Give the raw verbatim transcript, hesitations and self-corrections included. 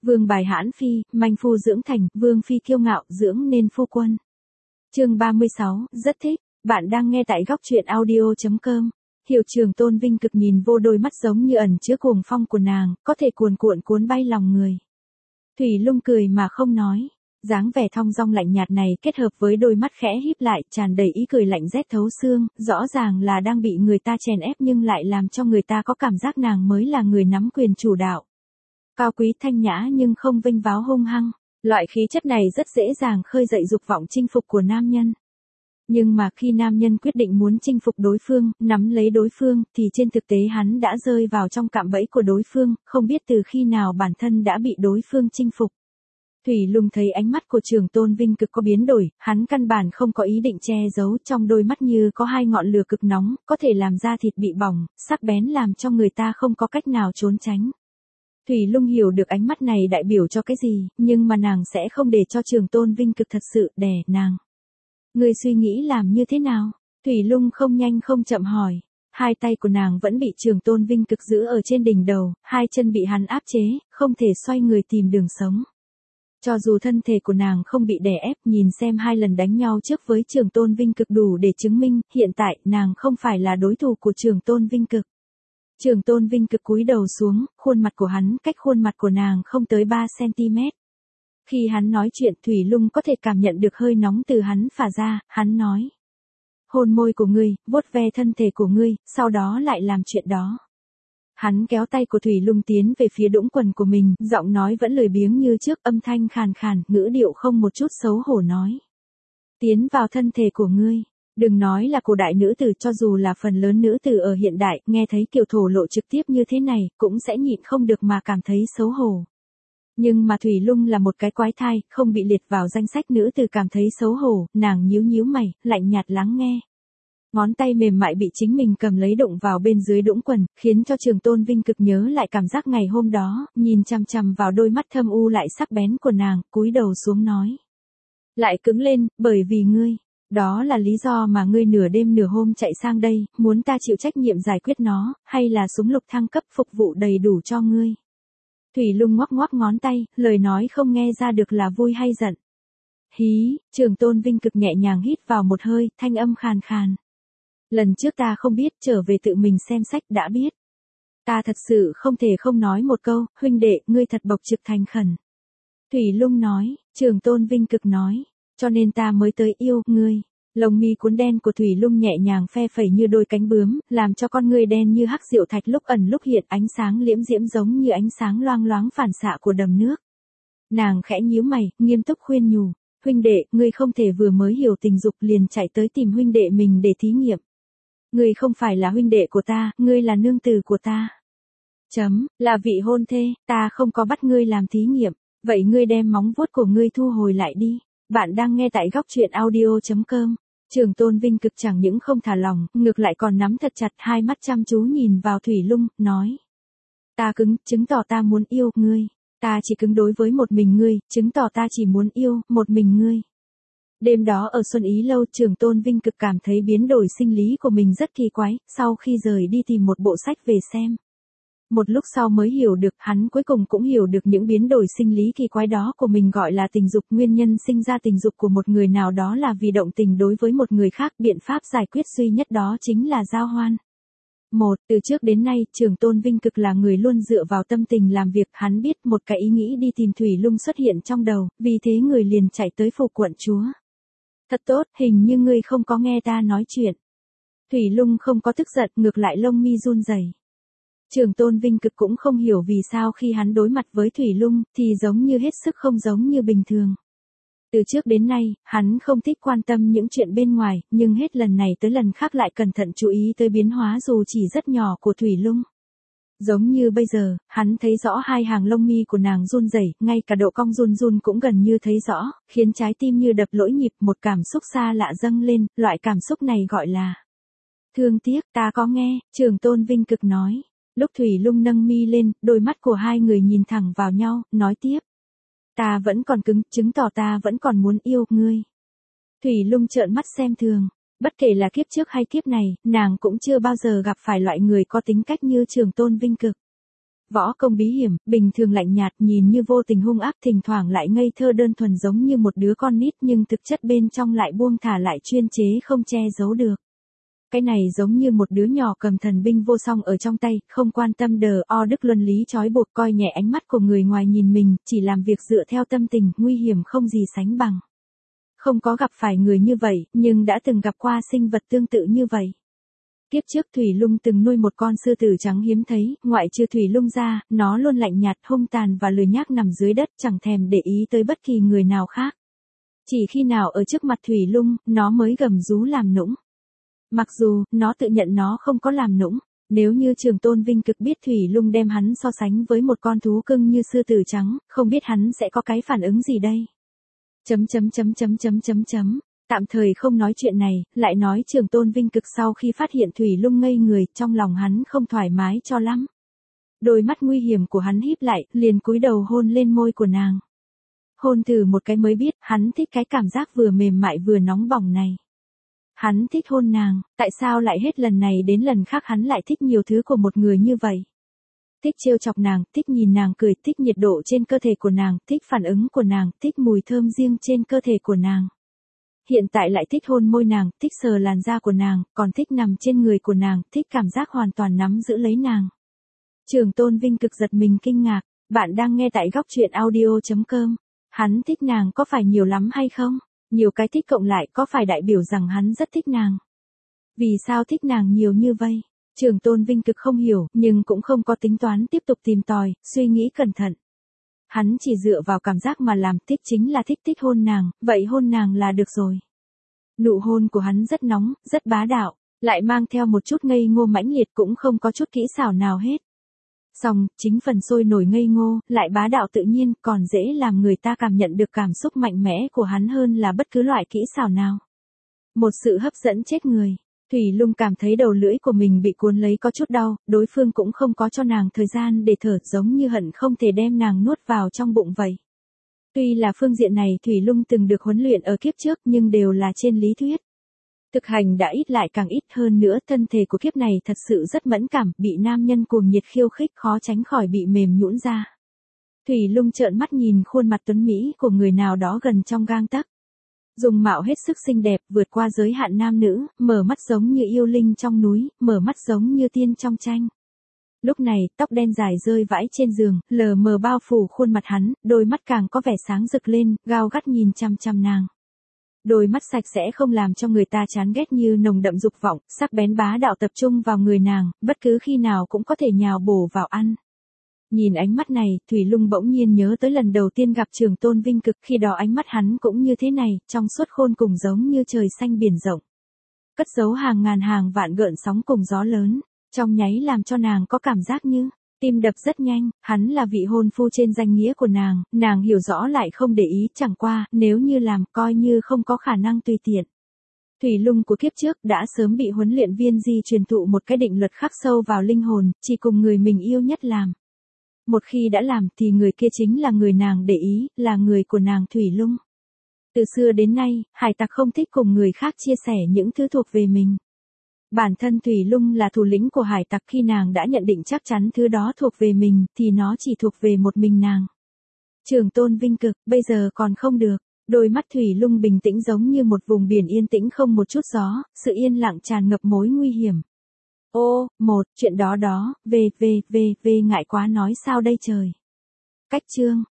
Vương bài hãn phi, manh phu dưỡng thành, vương phi kiêu ngạo, dưỡng nên phu quân. Chương ba mươi sáu, rất thích, bạn đang nghe tại góc truyện audio chấm com. Hiệu trưởng Tôn Vinh Cực nhìn vô đôi mắt giống như ẩn chứa cuồng phong của nàng, có thể cuồn cuộn cuốn bay lòng người. Thủy Lung cười mà không nói, dáng vẻ thong dong lạnh nhạt này kết hợp với đôi mắt khẽ híp lại, tràn đầy ý cười lạnh rét thấu xương, rõ ràng là đang bị người ta chèn ép nhưng lại làm cho người ta có cảm giác nàng mới là người nắm quyền chủ đạo. Cao quý thanh nhã nhưng không vênh váo hung hăng, loại khí chất này rất dễ dàng khơi dậy dục vọng chinh phục của nam nhân. Nhưng mà khi nam nhân quyết định muốn chinh phục đối phương, nắm lấy đối phương, thì trên thực tế hắn đã rơi vào trong cạm bẫy của đối phương, không biết từ khi nào bản thân đã bị đối phương chinh phục. Thủy Lung thấy ánh mắt của Trường Tôn Vinh Cực có biến đổi, hắn căn bản không có ý định che giấu, trong đôi mắt như có hai ngọn lửa cực nóng, có thể làm da thịt bị bỏng, sắc bén làm cho người ta không có cách nào trốn tránh. Thủy Lung hiểu được ánh mắt này đại biểu cho cái gì, nhưng mà nàng sẽ không để cho Trường Tôn Vinh Cực thật sự đè nàng. Người suy nghĩ làm như thế nào? Thủy Lung không nhanh không chậm hỏi. Hai tay của nàng vẫn bị Trường Tôn Vinh Cực giữ ở trên đỉnh đầu, hai chân bị hắn áp chế, không thể xoay người tìm đường sống. Cho dù thân thể của nàng không bị đè ép, nhìn xem hai lần đánh nhau trước với Trường Tôn Vinh Cực đủ để chứng minh, hiện tại nàng không phải là đối thủ của Trường Tôn Vinh Cực. Trường Tôn Vinh Cực cúi đầu xuống, khuôn mặt của hắn cách khuôn mặt của nàng không tới ba xăng-ti-mét. Khi hắn nói chuyện, Thủy Lung có thể cảm nhận được hơi nóng từ hắn phả ra, hắn nói. Hôn môi của ngươi, vuốt ve thân thể của ngươi, sau đó lại làm chuyện đó. Hắn kéo tay của Thủy Lung tiến về phía đũng quần của mình, giọng nói vẫn lười biếng như trước, âm thanh khàn khàn, ngữ điệu không một chút xấu hổ nói. Tiến vào thân thể của ngươi. Đừng nói là cổ đại nữ tử, cho dù là phần lớn nữ tử ở hiện đại, nghe thấy kiểu thổ lộ trực tiếp như thế này, cũng sẽ nhịn không được mà cảm thấy xấu hổ. Nhưng mà Thủy Lung là một cái quái thai, không bị liệt vào danh sách nữ tử cảm thấy xấu hổ, nàng nhíu nhíu mày, lạnh nhạt lắng nghe. Ngón tay mềm mại bị chính mình cầm lấy đụng vào bên dưới đũng quần, khiến cho Trường Tôn Vinh Cực nhớ lại cảm giác ngày hôm đó, nhìn chằm chằm vào đôi mắt thâm u lại sắc bén của nàng, cúi đầu xuống nói. Lại cứng lên, bởi vì ngươi. Đó là lý do mà ngươi nửa đêm nửa hôm chạy sang đây, muốn ta chịu trách nhiệm giải quyết nó, hay là súng lục thăng cấp phục vụ đầy đủ cho ngươi. Thủy Lung ngoắc ngoắc ngón tay, lời nói không nghe ra được là vui hay giận. Hí, Trường Tôn Vinh Cực nhẹ nhàng hít vào một hơi, thanh âm khàn khàn. Lần trước ta không biết, trở về tự mình xem sách đã biết. Ta thật sự không thể không nói một câu, huynh đệ, ngươi thật bộc trực thành khẩn. Thủy Lung nói, Trường Tôn Vinh Cực nói. Cho nên ta mới tới yêu ngươi. Lông mi cuốn đen của Thủy Lung nhẹ nhàng phe phẩy như đôi cánh bướm, làm cho con ngươi đen như hắc diệu thạch lúc ẩn lúc hiện, ánh sáng liễm diễm giống như ánh sáng loang loáng phản xạ của đầm nước. Nàng khẽ nhíu mày, nghiêm túc khuyên nhủ, huynh đệ, ngươi không thể vừa mới hiểu tình dục liền chạy tới tìm huynh đệ mình để thí nghiệm. Ngươi không phải là huynh đệ của ta, ngươi là nương tử của ta. Chấm, là vị hôn thê, ta không có bắt ngươi làm thí nghiệm, vậy ngươi đem móng vuốt của ngươi thu hồi lại đi. Bạn đang nghe tại góc truyện audio chấm com. Trường Tôn Vinh Cực chẳng những không thả lòng, ngược lại còn nắm thật chặt, hai mắt chăm chú nhìn vào Thủy Lung, nói. Ta cứng, chứng tỏ ta muốn yêu ngươi. Ta chỉ cứng đối với một mình ngươi, chứng tỏ ta chỉ muốn yêu một mình ngươi. Đêm đó ở Xuân Ý Lâu, Trường Tôn Vinh Cực cảm thấy biến đổi sinh lý của mình rất kỳ quái, sau khi rời đi tìm một bộ sách về xem. Một lúc sau mới hiểu được, hắn cuối cùng cũng hiểu được những biến đổi sinh lý kỳ quái đó của mình gọi là tình dục. Nguyên nhân sinh ra tình dục của một người nào đó là vì động tình đối với một người khác, biện pháp giải quyết duy nhất đó chính là giao hoan. Một, từ trước đến nay, Trường Tôn Vinh Cực là người luôn dựa vào tâm tình làm việc, hắn biết một cái ý nghĩ đi tìm Thủy Lung xuất hiện trong đầu, vì thế người liền chạy tới phủ quận chúa. Thật tốt, hình như ngươi không có nghe ta nói chuyện. Thủy Lung không có tức giận, ngược lại lông mi run rẩy. Trường Tôn Vinh Cực cũng không hiểu vì sao khi hắn đối mặt với Thủy Lung, thì giống như hết sức không giống như bình thường. Từ trước đến nay, hắn không thích quan tâm những chuyện bên ngoài, nhưng hết lần này tới lần khác lại cẩn thận chú ý tới biến hóa dù chỉ rất nhỏ của Thủy Lung. Giống như bây giờ, hắn thấy rõ hai hàng lông mi của nàng run rẩy, ngay cả độ cong run run cũng gần như thấy rõ, khiến trái tim như đập lỗi nhịp, một cảm xúc xa lạ dâng lên, loại cảm xúc này gọi là thương tiếc. Ta có nghe, Trường Tôn Vinh Cực nói. Lúc Thủy Lung nâng mi lên, đôi mắt của hai người nhìn thẳng vào nhau, nói tiếp. Ta vẫn còn cứng, chứng tỏ ta vẫn còn muốn yêu ngươi. Thủy Lung trợn mắt xem thường. Bất kể là kiếp trước hay kiếp này, nàng cũng chưa bao giờ gặp phải loại người có tính cách như Trường Tôn Vinh Cực. võ công bí hiểm, bình thường lạnh nhạt, nhìn như vô tình hung ác, thỉnh thoảng lại ngây thơ đơn thuần giống như một đứa con nít, nhưng thực chất bên trong lại buông thả lại chuyên chế không che giấu được. Cái này giống như một đứa nhỏ cầm thần binh vô song ở trong tay, không quan tâm đờ o đức luân lý trói buộc, coi nhẹ ánh mắt của người ngoài nhìn mình, chỉ làm việc dựa theo tâm tình, nguy hiểm không gì sánh bằng. Không có gặp phải người như vậy, nhưng đã từng gặp qua sinh vật tương tự như vậy. Kiếp trước Thủy Lung từng nuôi một con sư tử trắng hiếm thấy, ngoại trừ Thủy Lung ra, nó luôn lạnh nhạt, hung tàn và lười nhác nằm dưới đất, chẳng thèm để ý tới bất kỳ người nào khác. Chỉ khi nào ở trước mặt Thủy Lung, nó mới gầm rú làm nũng. Mặc dù, nó tự nhận nó không có làm nũng, nếu như Trường Tôn Vinh Cực biết Thủy Lung đem hắn so sánh với một con thú cưng như sư tử trắng, không biết hắn sẽ có cái phản ứng gì đây. Chấm chấm chấm chấm chấm chấm chấm. Tạm thời không nói chuyện này, lại nói Trường Tôn Vinh Cực sau khi phát hiện Thủy Lung ngây người, trong lòng hắn không thoải mái cho lắm. Đôi mắt nguy hiểm của hắn híp lại, liền cúi đầu hôn lên môi của nàng. Hôn thử một cái mới biết, hắn thích cái cảm giác vừa mềm mại vừa nóng bỏng này. Hắn thích hôn nàng, tại sao lại hết lần này đến lần khác hắn lại thích nhiều thứ của một người như vậy? Thích trêu chọc nàng, thích nhìn nàng cười, thích nhiệt độ trên cơ thể của nàng, thích phản ứng của nàng, thích mùi thơm riêng trên cơ thể của nàng. Hiện tại lại thích hôn môi nàng, thích sờ làn da của nàng, còn thích nằm trên người của nàng, thích cảm giác hoàn toàn nắm giữ lấy nàng. Trường Tôn Vinh Cực giật mình kinh ngạc, bạn đang nghe tại góc truyện audio chấm com. Hắn thích nàng có phải nhiều lắm hay không? Nhiều cái thích cộng lại có phải đại biểu rằng hắn rất thích nàng? Vì sao thích nàng nhiều như vậy? Trường Tôn Vinh Cực không hiểu, nhưng cũng không có tính toán tiếp tục tìm tòi, suy nghĩ cẩn thận. Hắn chỉ dựa vào cảm giác mà làm, thích chính là thích thích hôn nàng, vậy hôn nàng là được rồi. Nụ hôn của hắn rất nóng, rất bá đạo, lại mang theo một chút ngây ngô mãnh liệt, cũng không có chút kỹ xảo nào hết. Song, chính phần sôi nổi ngây ngô, lại bá đạo tự nhiên, còn dễ làm người ta cảm nhận được cảm xúc mạnh mẽ của hắn hơn là bất cứ loại kỹ xảo nào. Một sự hấp dẫn chết người. Thủy Lung cảm thấy đầu lưỡi của mình bị cuốn lấy có chút đau, đối phương cũng không có cho nàng thời gian để thở, giống như hận không thể đem nàng nuốt vào trong bụng vậy. Tuy là phương diện này Thủy Lung từng được huấn luyện ở kiếp trước nhưng đều là trên lý thuyết. Thực hành đã ít lại càng ít, hơn nữa thân thể của kiếp này thật sự rất mẫn cảm, bị nam nhân cuồng nhiệt khiêu khích khó tránh khỏi bị mềm nhũn ra. Thủy Lung trợn mắt nhìn khuôn mặt tuấn Mỹ của người nào đó gần trong gang tấc. Dung mạo hết sức xinh đẹp, vượt qua giới hạn nam nữ, mở mắt giống như yêu linh trong núi, mở mắt giống như tiên trong tranh. Lúc này, tóc đen dài rơi vãi trên giường, lờ mờ bao phủ khuôn mặt hắn, đôi mắt càng có vẻ sáng rực lên, gao gắt nhìn chăm chăm nàng. Đôi mắt sạch sẽ không làm cho người ta chán ghét như nồng đậm dục vọng, sắc bén bá đạo tập trung vào người nàng, bất cứ khi nào cũng có thể nhào bổ vào ăn. Nhìn ánh mắt này, Thủy Lung bỗng nhiên nhớ tới lần đầu tiên gặp Trường Tôn Vinh Cực, khi đó ánh mắt hắn cũng như thế này, trong suốt khôn cùng giống như trời xanh biển rộng. Cất giấu hàng ngàn hàng vạn gợn sóng cùng gió lớn, trong nháy làm cho nàng có cảm giác như, tim đập rất nhanh, hắn là vị hôn phu trên danh nghĩa của nàng, nàng hiểu rõ lại không để ý, chẳng qua, nếu như làm, coi như không có khả năng tùy tiện. Thủy Lung của kiếp trước đã sớm bị huấn luyện viên Di truyền thụ một cái định luật khắc sâu vào linh hồn, chỉ cùng người mình yêu nhất làm. Một khi đã làm thì người kia chính là người nàng để ý, là người của nàng Thủy Lung. Từ xưa đến nay, hải tặc không thích cùng người khác chia sẻ những thứ thuộc về mình. Bản thân Thủy Lung là thủ lĩnh của hải tặc, khi nàng đã nhận định chắc chắn thứ đó thuộc về mình, thì nó chỉ thuộc về một mình nàng. Trường Tôn Vinh Cực, bây giờ còn không được. Đôi mắt Thủy Lung bình tĩnh giống như một vùng biển yên tĩnh không một chút gió, sự yên lặng tràn ngập mối nguy hiểm. Ô, một, chuyện đó đó, về, về, về, về ngại quá nói sao đây trời. Cách chương.